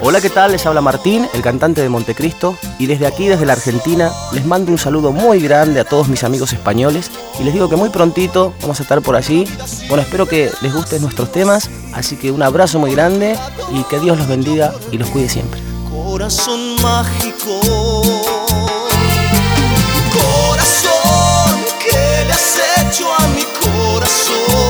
Hola, ¿qué tal? Les habla Martín, el cantante de Montecristo, y desde aquí, desde la Argentina, les mando un saludo muy grande a todos mis amigos españoles y les digo que muy prontito vamos a estar por allí. Bueno, espero que les gusten nuestros temas, así que un abrazo muy grande y que Dios los bendiga y los cuide siempre. Corazón mágico, corazón, ¿qué le has hecho a mi corazón?